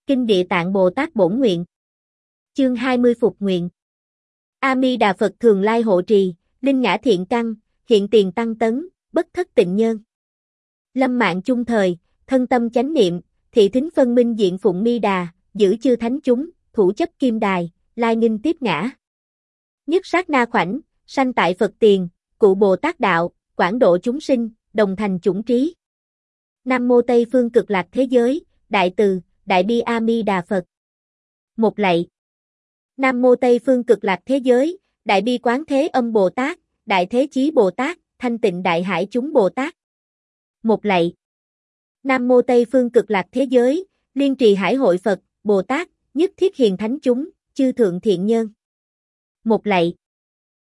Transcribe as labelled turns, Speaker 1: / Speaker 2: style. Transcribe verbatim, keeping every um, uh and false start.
Speaker 1: Kinh Địa Tạng Bồ Tát Bổn Nguyện. Chương hai mươi Phục Nguyện. A Mi Đà Phật thường lai hộ trì, linh ngã thiện căn, hiện tiền tăng tấn, bất thất tịnh nhân. Lâm mạng chung thời, thân tâm chánh niệm, thị thính phân minh diện phụng Mi Đà, giữ chư thánh chúng, thủ chấp kim đài, lai nghinh tiếp ngã. Nhất sát na khoảnh, sanh tại Phật tiền, cụ Bồ Tát đạo, quảng độ chúng sinh, đồng thành chủng trí. Nam mô Tây phương cực lạc thế giới, đại từ, đại bi A Mi Đà Phật. Một lạy. Nam mô Tây phương cực lạc thế giới, đại bi quán thế âm Bồ Tát, đại thế chí Bồ Tát, thanh tịnh đại hải chúng Bồ Tát. Một lạy. Nam mô Tây phương cực lạc thế giới, liên trì hải hội Phật, Bồ Tát, nhất thiết hiền thánh chúng, chư thượng thiện nhân. Một lạy.